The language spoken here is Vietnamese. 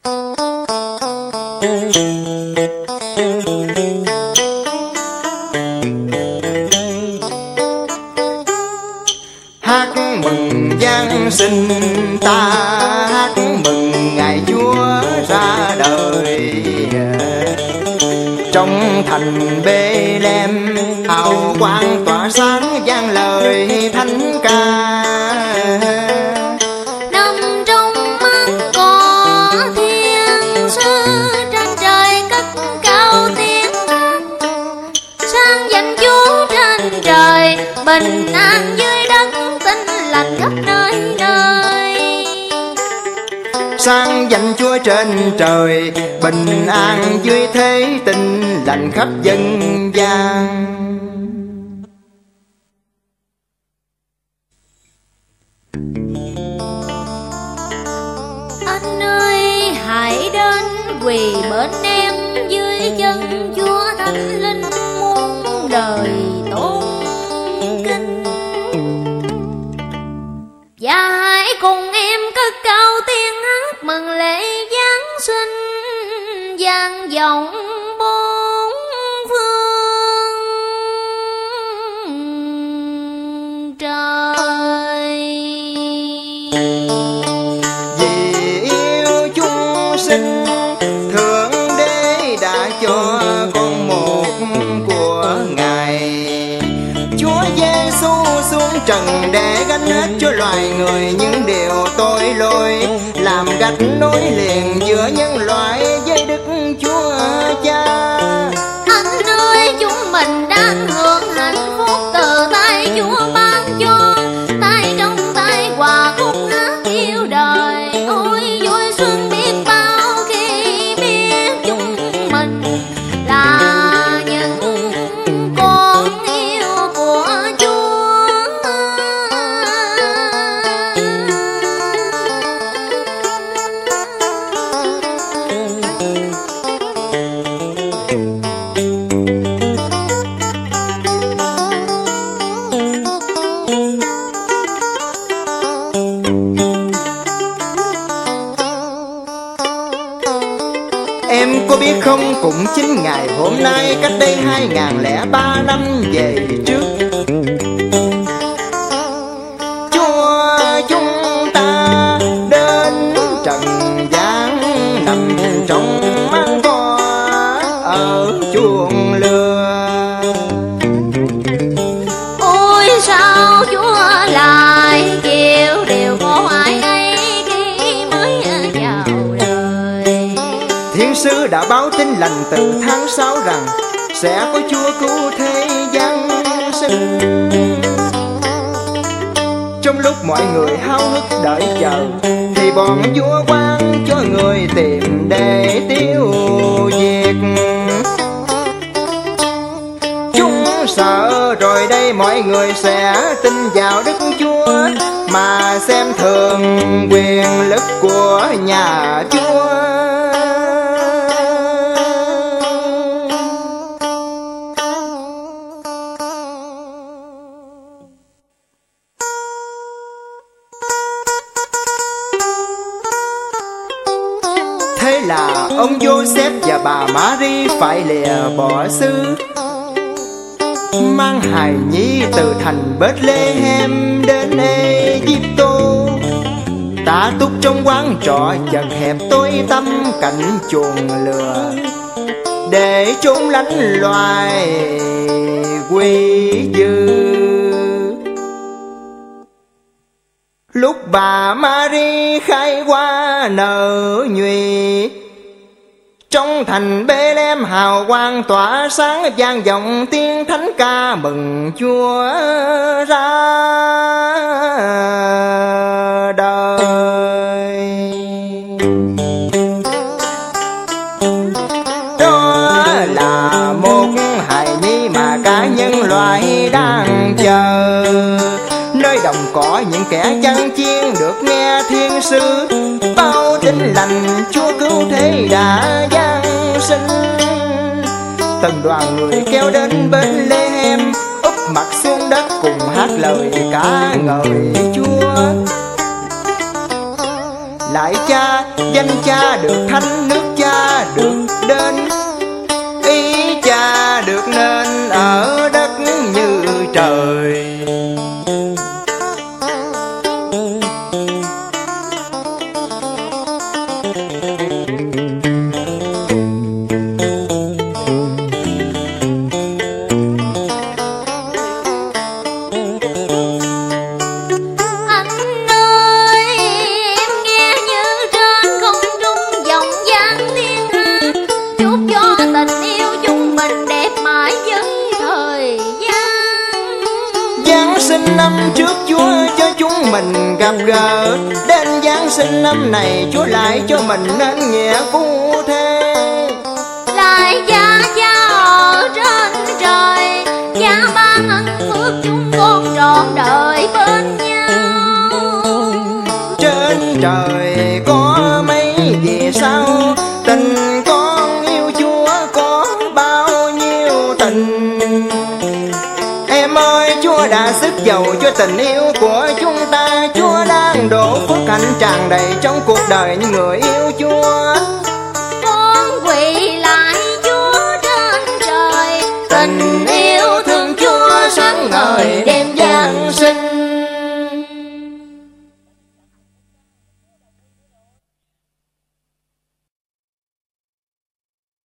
Hát mừng Giáng sinh ta, hát mừng ngày Chúa ra đời. Trong thành Bê-lem hào quang tỏa sáng vang lời thánh ca. Nằm trong mắt có thiên sứ, trên trời cất cao tiếng hát, sang dành Chúa trên trời, bình an dưới đất, tinh lành khắp nơi nơi. Sang dành Chúa trên trời, bình an dưới thế, tinh lành khắp dân gian. Anh ơi hãy đến quỳ bên em, dưới chân Chúa Thánh Linh muôn đời tôn kính. Và hãy cùng em cất cao tiếng hát mừng lễ Giáng sinh, vang vọng bốn phương trời. Vì yêu chúng sinh, Thượng Đế đã cho con một của Ngài. Chúa Giêsu xuống trần để gánh hết cho loài người những điều tội lỗi, làm gạch nối liền giữa nhân loại với Đức Chúa Cha. Anh ơi chúng mình đang hưởng hạnh phúc từ tay Chúa ban cho, tay trong tay quà khúc hát yêu đời. Ôi vui xuân biết bao khi biết chúng mình là những con yêu của Chúa. Em có biết không, cũng chính ngày hôm nay cách đây 2003 năm về trước, Chúa chúng ta đến trần gian nằm trong mang co ở chuồng lừa. Ôi sao Chúa lại chịu điều khổ ai ấy khi mới vào đời. Thiên sứ đã báo tin lành từ tháng 6 rằng sẽ có Chúa cứu thế gian sinh. Trong lúc mọi người háo hức đợi chờ, thì bọn vua quan cho người tìm để tiêu diệt. Chúng sợ rồi đây mọi người sẽ tin vào Đức Chúa, mà xem thường quyền lực của nhà Chúa. Thế là ông Joseph và bà Mary phải lìa bỏ xứ, mang hài nhi từ thành Bethlehem đến Egypto, tá túc trong quán trọ chật hẹp tối tăm cạnh chuồng lừa, để trốn lánh loài quy dư. Lúc bà Mary khai hoa nở nhụy, trong thành Bê-lem hào quang tỏa sáng, vang vọng tiếng thánh ca mừng Chúa ra đời. Đó là một hài nhi mà cả nhân loại đang chờ, nơi đồng cỏ những kẻ chăn chiên được nghe thiên sứ báo tin lành Chúa cứu thế đã giáng sinh. Từng đoàn người kéo đến Bethlehem, úp mặt xuống đất cùng hát lời ca ngợi Chúa. lại cha, danh cha được thánh, nước cha được đến, ý cha được nên ở đất như trời. Năm trước Chúa cho chúng mình gặp gỡ, đến Giáng sinh năm này Chúa lại cho mình nên nghĩa phu thê. Lại cha cha ở trên trời, cha ban ân phước chúng con trọn đời bên nhau. Trên trời có mấy vì sao, tình con yêu Chúa có bao nhiêu tình. Em ơi, Chúa đã sức giàu cho tình yêu của chúng ta. Chúa đang đổ phước hạnh tràn đầy trong cuộc đời những người yêu Chúa. Con quỳ lại Chúa trên trời, tình yêu thương Chúa sáng ngời đêm